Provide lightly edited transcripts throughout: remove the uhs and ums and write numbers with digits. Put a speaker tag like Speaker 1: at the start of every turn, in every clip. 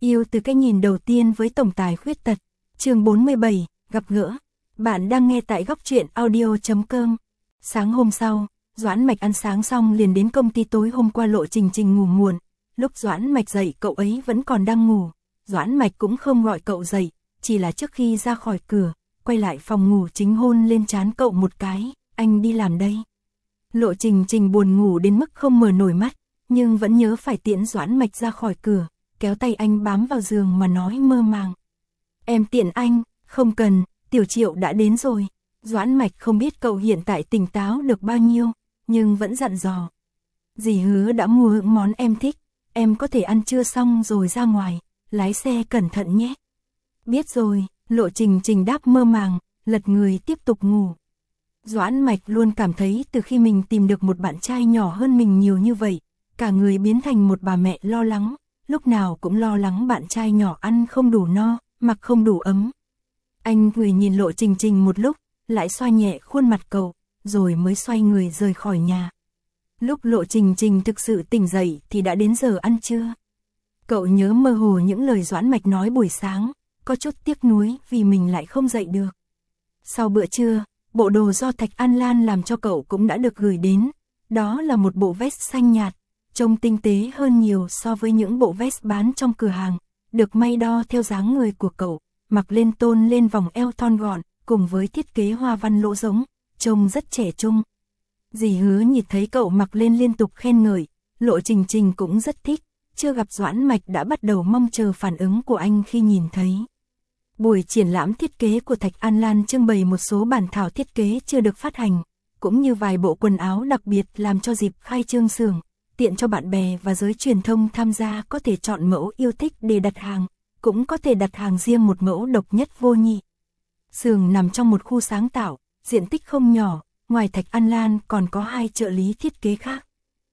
Speaker 1: Yêu từ cái nhìn đầu tiên với tổng tài khuyết tật. Chương 47, gặp gỡ. Bạn đang nghe tại góc truyện audio.com. Sáng hôm sau, Doãn Mạch ăn sáng xong liền đến công ty. Tối hôm qua Lộ Trình Trình ngủ muộn. Lúc Doãn Mạch dậy cậu ấy vẫn còn đang ngủ. Doãn Mạch cũng không gọi cậu dậy, chỉ là trước khi ra khỏi cửa, quay lại phòng ngủ chính hôn lên trán cậu một cái. Anh đi làm đây. Lộ Trình Trình buồn ngủ đến mức không mở nổi mắt, nhưng vẫn nhớ phải tiễn Doãn Mạch ra khỏi cửa, kéo tay anh bám vào giường mà nói mơ màng. Em tiện anh, không cần, Tiểu Triệu đã đến rồi. Doãn Mạch không biết cậu hiện tại tỉnh táo được bao nhiêu, nhưng vẫn dặn dò. Dì hứa đã mua những món em thích, em có thể ăn trưa xong rồi ra ngoài, lái xe cẩn thận nhé. Biết rồi, Lộ Trình Trình đáp mơ màng, lật người tiếp tục ngủ. Doãn Mạch luôn cảm thấy từ khi mình tìm được một bạn trai nhỏ hơn mình nhiều như vậy, cả người biến thành một bà mẹ lo lắng, lúc nào cũng lo lắng bạn trai nhỏ ăn không đủ no, mặc không đủ ấm. Anh vừa nhìn Lộ Trình Trình một lúc, lại xoa nhẹ khuôn mặt cậu, rồi mới xoay người rời khỏi nhà. Lúc Lộ Trình Trình thực sự tỉnh dậy thì đã đến giờ ăn trưa. Cậu nhớ mơ hồ những lời Doãn Mạch nói buổi sáng, có chút tiếc nuối vì mình lại không dậy được. Sau bữa trưa, bộ đồ do Thạch An Lan làm cho cậu cũng đã được gửi đến. Đó là một bộ vest xanh nhạt, trông tinh tế hơn nhiều so với những bộ vest bán trong cửa hàng, được may đo theo dáng người của cậu, mặc lên tôn lên vòng eo thon gọn, cùng với thiết kế hoa văn lỗ giống, trông rất trẻ trung. Dì hứa nhìn thấy cậu mặc lên liên tục khen ngợi, Lộ Trình Trình cũng rất thích, chưa gặp Doãn Mạch đã bắt đầu mong chờ phản ứng của anh khi nhìn thấy. Buổi triển lãm thiết kế của Thạch An Lan trưng bày một số bản thảo thiết kế chưa được phát hành, cũng như vài bộ quần áo đặc biệt làm cho dịp khai trương xưởng, tiện cho bạn bè và giới truyền thông tham gia có thể chọn mẫu yêu thích để đặt hàng, cũng có thể đặt hàng riêng một mẫu độc nhất vô nhị. Xưởng nằm trong một khu sáng tạo, diện tích không nhỏ, ngoài Thạch An Lan còn có 2 trợ lý thiết kế khác.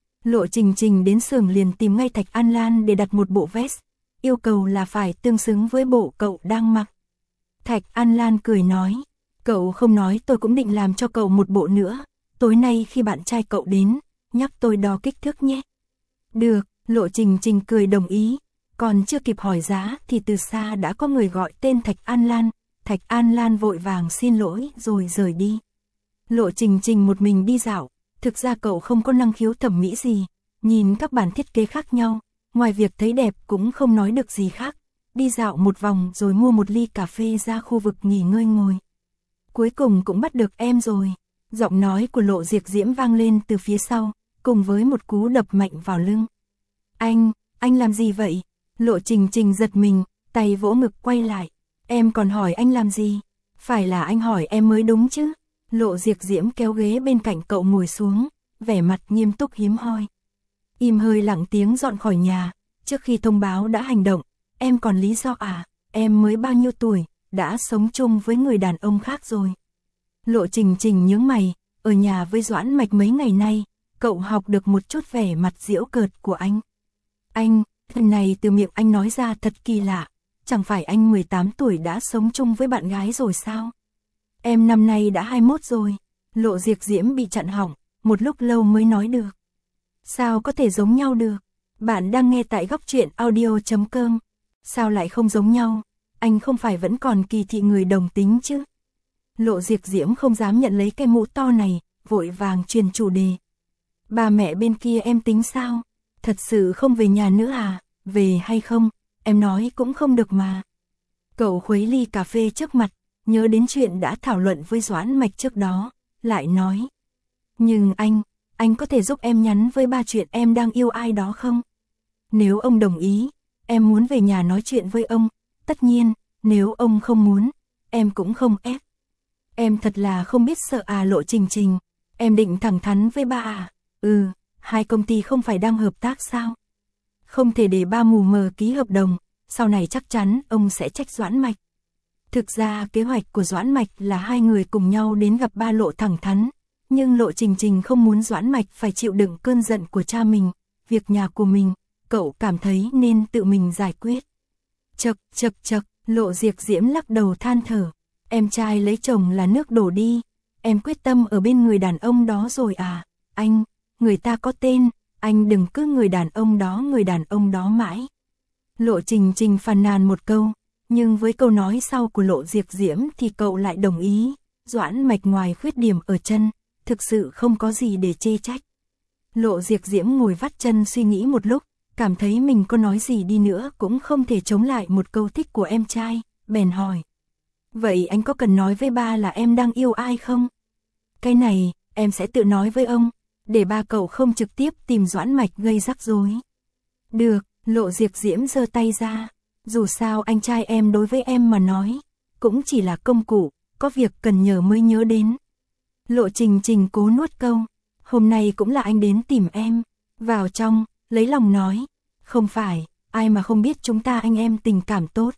Speaker 1: Lộ Trình Trình đến xưởng liền tìm ngay Thạch An Lan để đặt một bộ vest, yêu cầu là phải tương xứng với bộ cậu đang mặc. Thạch An Lan cười nói, cậu không nói tôi cũng định làm cho cậu một bộ nữa, tối nay khi bạn trai cậu đến, nhắc tôi đo kích thước nhé. Được, Lộ Trình Trình cười đồng ý, còn chưa kịp hỏi giá thì từ xa đã có người gọi tên Thạch An Lan. Thạch An Lan vội vàng xin lỗi rồi rời đi. Lộ Trình Trình một mình đi dạo, thực ra cậu không có năng khiếu thẩm mỹ gì, nhìn các bản thiết kế khác nhau, ngoài việc thấy đẹp cũng không nói được gì khác. Đi dạo một vòng rồi mua một ly cà phê ra khu vực nghỉ ngơi ngồi. Cuối cùng cũng bắt được em rồi. Giọng nói của Lộ Diệc Diễm vang lên từ phía sau, cùng với một cú đập mạnh vào lưng. Anh làm gì vậy? Lộ Trình Trình giật mình, tay vỗ ngực quay lại. Em còn hỏi anh làm gì? Phải là anh hỏi em mới đúng chứ? Lộ Diệc Diễm kéo ghế bên cạnh cậu ngồi xuống, vẻ mặt nghiêm túc hiếm hoi. Im hơi lặng tiếng dọn khỏi nhà, trước khi thông báo đã hành động. Em còn lý do à? Em mới bao nhiêu tuổi, đã sống chung với người đàn ông khác rồi. Lộ Trình Trình nhướng mày, ở nhà với Doãn Mạch mấy ngày nay, cậu học được một chút vẻ mặt giễu cợt của anh. Anh, lần này từ miệng anh nói ra thật kỳ lạ, chẳng phải anh 18 tuổi đã sống chung với bạn gái rồi sao? Em năm nay đã 21 rồi. Lộ Diệc Diễm bị chặn họng, một lúc lâu mới nói được. Sao có thể giống nhau được? Bạn đang nghe tại góc truyện audio.com. Sao lại không giống nhau? Anh không phải vẫn còn kỳ thị người đồng tính chứ? Lộ Diệc Diễm không dám nhận lấy cái mũ to này, vội vàng truyền chủ đề. Ba mẹ bên kia em tính sao? Thật sự không về nhà nữa à? Về hay không? Em nói cũng không được mà. Cậu khuấy ly cà phê trước mặt, nhớ đến chuyện đã thảo luận với Doãn Mạch trước đó, lại nói. Nhưng anh có thể giúp em nhắn với ba chuyện em đang yêu ai đó không? Nếu ông đồng ý, em muốn về nhà nói chuyện với ông. Tất nhiên, nếu ông không muốn, em cũng không ép. Em thật là không biết sợ à Lộ Trình Trình. Em định thẳng thắn với ba à? Hai công ty không phải đang hợp tác sao? Không thể để ba mù mờ ký hợp đồng, sau này chắc chắn ông sẽ trách Doãn Mạch. Thực ra kế hoạch của Doãn Mạch là hai người cùng nhau đến gặp ba Lộ thẳng thắn, nhưng Lộ Trình Trình không muốn Doãn Mạch phải chịu đựng cơn giận của cha mình, việc nhà của mình, cậu cảm thấy nên tự mình giải quyết. Chậc, Lộ Diệc Diễm lắc đầu than thở, em trai lấy chồng là nước đổ đi, em quyết tâm ở bên người đàn ông đó rồi à? Anh, người ta có tên, anh đừng cứ người đàn ông đó mãi. Lộ Trình Trình phàn nàn một câu, nhưng với câu nói sau của Lộ Diệp Diễm thì cậu lại đồng ý, Doãn Mạch ngoài khuyết điểm ở chân, thực sự không có gì để chê trách. Lộ Diệp Diễm ngồi vắt chân suy nghĩ một lúc, cảm thấy mình có nói gì đi nữa cũng không thể chống lại một câu thích của em trai, bèn hỏi. Vậy anh có cần nói với ba là em đang yêu ai không? Cái này, em sẽ tự nói với ông, để ba cậu không trực tiếp tìm Doãn Mạch gây rắc rối. Được, Lộ Diệp Diễm giơ tay ra, dù sao anh trai em đối với em mà nói, cũng chỉ là công cụ, có việc cần nhờ mới nhớ đến. Lộ Trình Trình cố nuốt câu, hôm nay cũng là anh đến tìm em, vào trong, lấy lòng nói, không phải, ai mà không biết chúng ta anh em tình cảm tốt.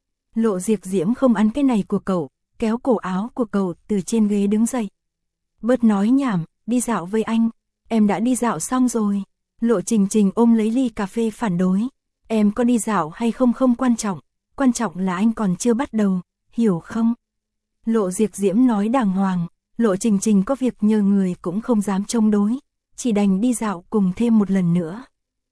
Speaker 1: Lộ Diệp Diễm không ăn cái này của cậu, kéo cổ áo của cậu từ trên ghế đứng dậy. Bớt nói nhảm, đi dạo với anh, em đã đi dạo xong rồi. Lộ Trình Trình ôm lấy ly cà phê phản đối, em có đi dạo hay không không quan trọng là anh còn chưa bắt đầu, hiểu không? Lộ Diệp Diễm nói đàng hoàng, Lộ Trình Trình có việc nhờ người cũng không dám chống đối, chỉ đành đi dạo cùng thêm một lần nữa.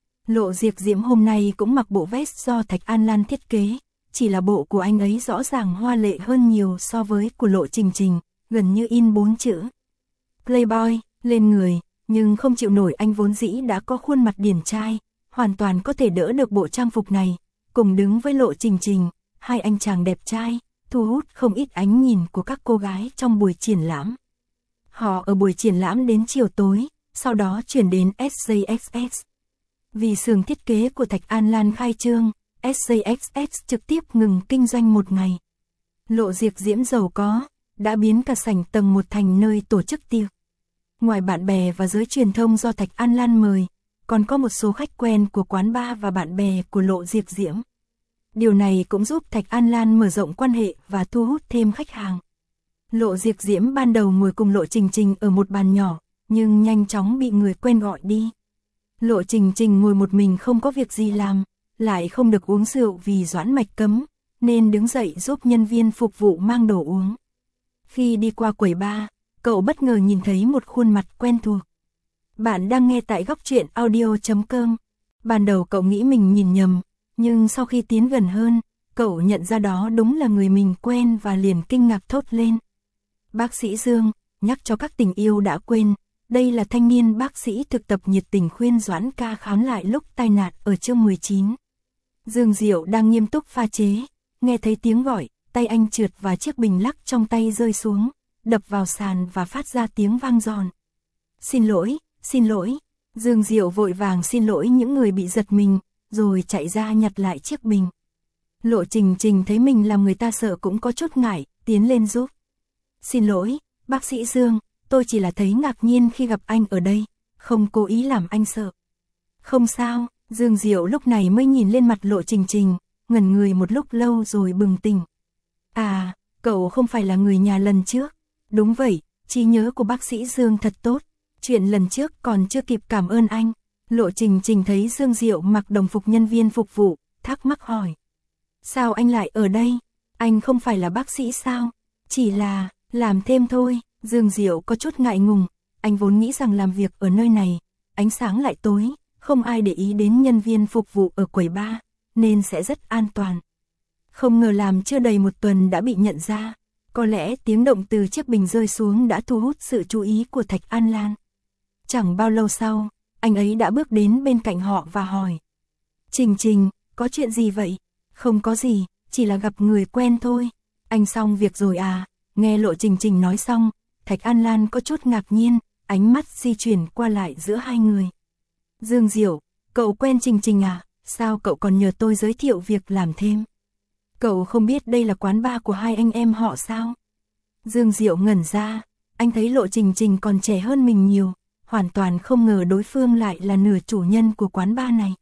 Speaker 1: Lộ Diệp Diễm hôm nay cũng mặc bộ vest do Thạch An Lan thiết kế, chỉ là bộ của anh ấy rõ ràng hoa lệ hơn nhiều so với của Lộ Trình Trình, gần như in 4 chữ Playboy lên người, nhưng không chịu nổi anh vốn dĩ đã có khuôn mặt điển trai, hoàn toàn có thể đỡ được bộ trang phục này, cùng đứng với Lộ Trình Trình, hai anh chàng đẹp trai, thu hút không ít ánh nhìn của các cô gái trong buổi triển lãm. Họ ở buổi triển lãm đến chiều tối, sau đó chuyển đến SJXX. Vì xưởng thiết kế của Thạch An Lan khai trương, SJXX trực tiếp ngừng kinh doanh một ngày. Lộ Diệp Diễm giàu có, đã biến cả sảnh tầng 1 thành nơi tổ chức tiệc. Ngoài bạn bè và giới truyền thông do Thạch An Lan mời, còn có một số khách quen của quán bar và bạn bè của Lộ Diệp Diễm. Điều này cũng giúp Thạch An Lan mở rộng quan hệ và thu hút thêm khách hàng. Lộ Diệp Diễm ban đầu ngồi cùng Lộ Trình Trình ở một bàn nhỏ, nhưng nhanh chóng bị người quen gọi đi. Lộ Trình Trình ngồi một mình không có việc gì làm, lại không được uống rượu vì Doãn Mạch cấm, nên đứng dậy giúp nhân viên phục vụ mang đồ uống. Khi đi qua quầy bar, cậu bất ngờ nhìn thấy một khuôn mặt quen thuộc. Bạn đang nghe tại góc truyện audio.com. Ban đầu cậu nghĩ mình nhìn nhầm, nhưng sau khi tiến gần hơn, cậu nhận ra đó đúng là người mình quen và liền kinh ngạc thốt lên. Bác sĩ Dương, nhắc cho các tình yêu đã quên, đây là thanh niên bác sĩ thực tập nhiệt tình khuyên Doãn ca khám lại lúc tai nạn ở chương 19. Dương Diệu đang nghiêm túc pha chế, nghe thấy tiếng gọi, tay anh trượt và chiếc bình lắc trong tay rơi xuống, đập vào sàn và phát ra tiếng vang giòn. Xin lỗi, Dương Diệu vội vàng xin lỗi những người bị giật mình, rồi chạy ra nhặt lại chiếc bình. Lộ Trình Trình thấy mình làm người ta sợ cũng có chút ngại, tiến lên giúp. Xin lỗi, bác sĩ Dương, tôi chỉ là thấy ngạc nhiên khi gặp anh ở đây, không cố ý làm anh sợ. Không sao, Dương Diệu lúc này mới nhìn lên mặt Lộ Trình Trình, ngẩn người một lúc lâu rồi bừng tỉnh. À, cậu không phải là người nhà lần trước. Đúng vậy, trí nhớ của bác sĩ Dương thật tốt. Chuyện lần trước còn chưa kịp cảm ơn anh. Lộ Trình Trình thấy Dương Diệu mặc đồng phục nhân viên phục vụ, thắc mắc hỏi. Sao anh lại ở đây? Anh không phải là bác sĩ sao? Chỉ là, làm thêm thôi. Dương Diệu có chút ngại ngùng. Anh vốn nghĩ rằng làm việc ở nơi này, ánh sáng lại tối, không ai để ý đến nhân viên phục vụ ở quầy bar, nên sẽ rất an toàn. Không ngờ làm chưa đầy một tuần đã bị nhận ra. Có lẽ tiếng động từ chiếc bình rơi xuống đã thu hút sự chú ý của Thạch An Lan. Chẳng bao lâu sau, anh ấy đã bước đến bên cạnh họ và hỏi. Trình Trình, có chuyện gì vậy? Không có gì, chỉ là gặp người quen thôi. Anh xong việc rồi à? Nghe Lộ Trình Trình nói xong, Thạch An Lan có chút ngạc nhiên, ánh mắt di chuyển qua lại giữa hai người. Dương Diệu, cậu quen Trình Trình à? Sao cậu còn nhờ tôi giới thiệu việc làm thêm? Cậu không biết đây là quán bar của hai anh em họ sao? Dương Diệu ngẩn ra, anh thấy Lộ Trình Trình còn trẻ hơn mình nhiều, hoàn toàn không ngờ đối phương lại là nửa chủ nhân của quán bar này.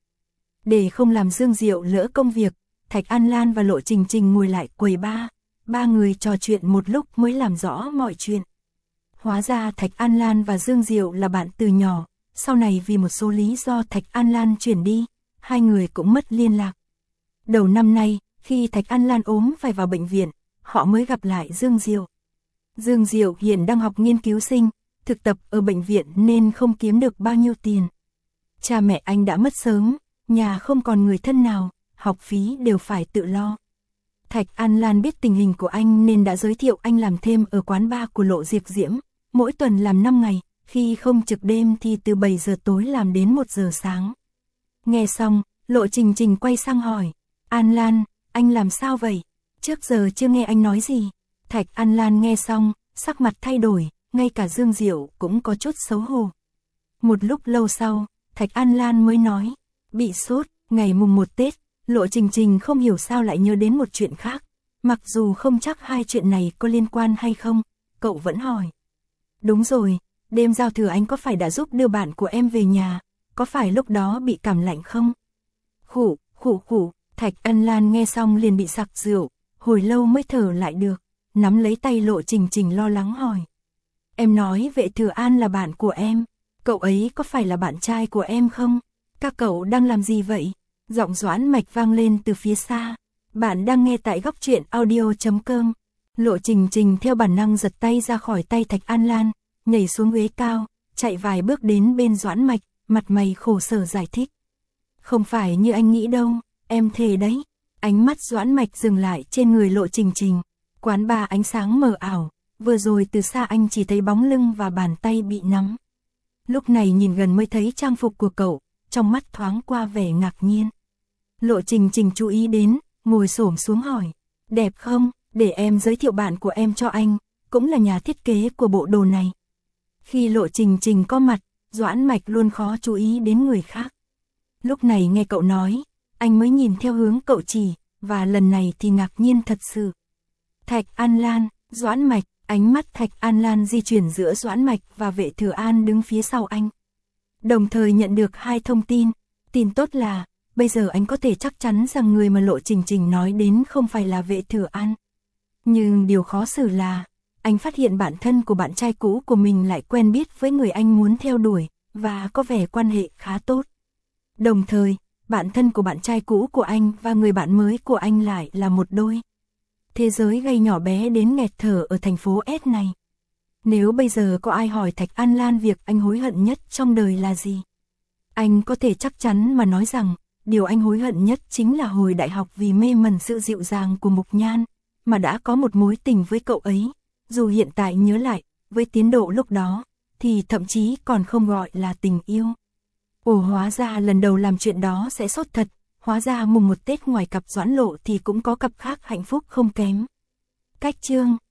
Speaker 1: Để không làm Dương Diệu lỡ công việc, Thạch An Lan và Lộ Trình Trình ngồi lại quầy bar, ba người trò chuyện một lúc mới làm rõ mọi chuyện. Hóa ra Thạch An Lan và Dương Diệu là bạn từ nhỏ, sau này vì một số lý do Thạch An Lan chuyển đi, hai người cũng mất liên lạc. Đầu năm nay, khi Thạch An Lan ốm phải vào bệnh viện, họ mới gặp lại Dương Diệu. Dương Diệu hiện đang học nghiên cứu sinh, thực tập ở bệnh viện nên không kiếm được bao nhiêu tiền. Cha mẹ anh đã mất sớm, nhà không còn người thân nào, học phí đều phải tự lo. Thạch An Lan biết tình hình của anh nên đã giới thiệu anh làm thêm ở quán bar của Lộ Diệp Diễm, mỗi tuần làm 5 ngày, khi không trực đêm thì từ 7 giờ tối làm đến 1 giờ sáng. Nghe xong, Lộ Trình Trình quay sang hỏi, An Lan, anh làm sao vậy? Trước giờ chưa nghe anh nói gì. Thạch An Lan nghe xong, sắc mặt thay đổi, ngay cả Dương Diệu cũng có chút xấu hổ. Một lúc lâu sau, Thạch An Lan mới nói, bị sốt, ngày mùng 1 Tết, Lộ Trình Trình không hiểu sao lại nhớ đến một chuyện khác. Mặc dù không chắc hai chuyện này có liên quan hay không, cậu vẫn hỏi. Đúng rồi, đêm giao thừa anh có phải đã giúp đưa bạn của em về nhà, có phải lúc đó bị cảm lạnh không? Khụ, Thạch An Lan nghe xong liền bị sặc rượu, hồi lâu mới thở lại được, nắm lấy tay Lộ Trình Trình lo lắng hỏi. Em nói Vệ Thừa An là bạn của em, cậu ấy có phải là bạn trai của em không? Các cậu đang làm gì vậy? Giọng Doãn Mạch vang lên từ phía xa. Bạn đang nghe tại góc truyện audio.com. Lộ Trình Trình theo bản năng giật tay ra khỏi tay Thạch An Lan, nhảy xuống ghế cao, chạy vài bước đến bên Doãn Mạch, mặt mày khổ sở giải thích. Không phải như anh nghĩ đâu, em thề đấy. Ánh mắt Doãn Mạch dừng lại trên người Lộ Trình Trình. Quán bar ánh sáng mờ ảo, vừa rồi từ xa anh chỉ thấy bóng lưng và bàn tay bị nắm. Lúc này nhìn gần mới thấy trang phục của cậu, trong mắt thoáng qua vẻ ngạc nhiên. Lộ Trình Trình chú ý đến, ngồi xổm xuống hỏi, đẹp không, để em giới thiệu bạn của em cho anh, cũng là nhà thiết kế của bộ đồ này. Khi Lộ Trình Trình có mặt, Doãn Mạch luôn khó chú ý đến người khác. Lúc này nghe cậu nói, anh mới nhìn theo hướng cậu chỉ, và lần này thì ngạc nhiên thật sự. Thạch An Lan, Doãn Mạch, ánh mắt Thạch An Lan di chuyển giữa Doãn Mạch và Vệ Thừa An đứng phía sau anh. Đồng thời nhận được hai thông tin, tin tốt là, bây giờ anh có thể chắc chắn rằng người mà Lộ Trình Trình nói đến không phải là Vệ Thừa An. Nhưng điều khó xử là, anh phát hiện bản thân của bạn trai cũ của mình lại quen biết với người anh muốn theo đuổi, và có vẻ quan hệ khá tốt. Đồng thời, bản thân của bạn trai cũ của anh và người bạn mới của anh lại là một đôi. Thế giới gây nhỏ bé đến nghẹt thở ở thành phố S này. Nếu bây giờ có ai hỏi Thạch An Lan việc anh hối hận nhất trong đời là gì? Anh có thể chắc chắn mà nói rằng, điều anh hối hận nhất chính là hồi đại học vì mê mẩn sự dịu dàng của Mục Nhan, mà đã có một mối tình với cậu ấy. Dù hiện tại nhớ lại, với tiến độ lúc đó, thì thậm chí còn không gọi là tình yêu. Ồ, hóa ra lần đầu làm chuyện đó sẽ sốt thật, hóa ra mùng 1 Tết ngoài cặp Doãn Lộ thì cũng có cặp khác hạnh phúc không kém. Cách chương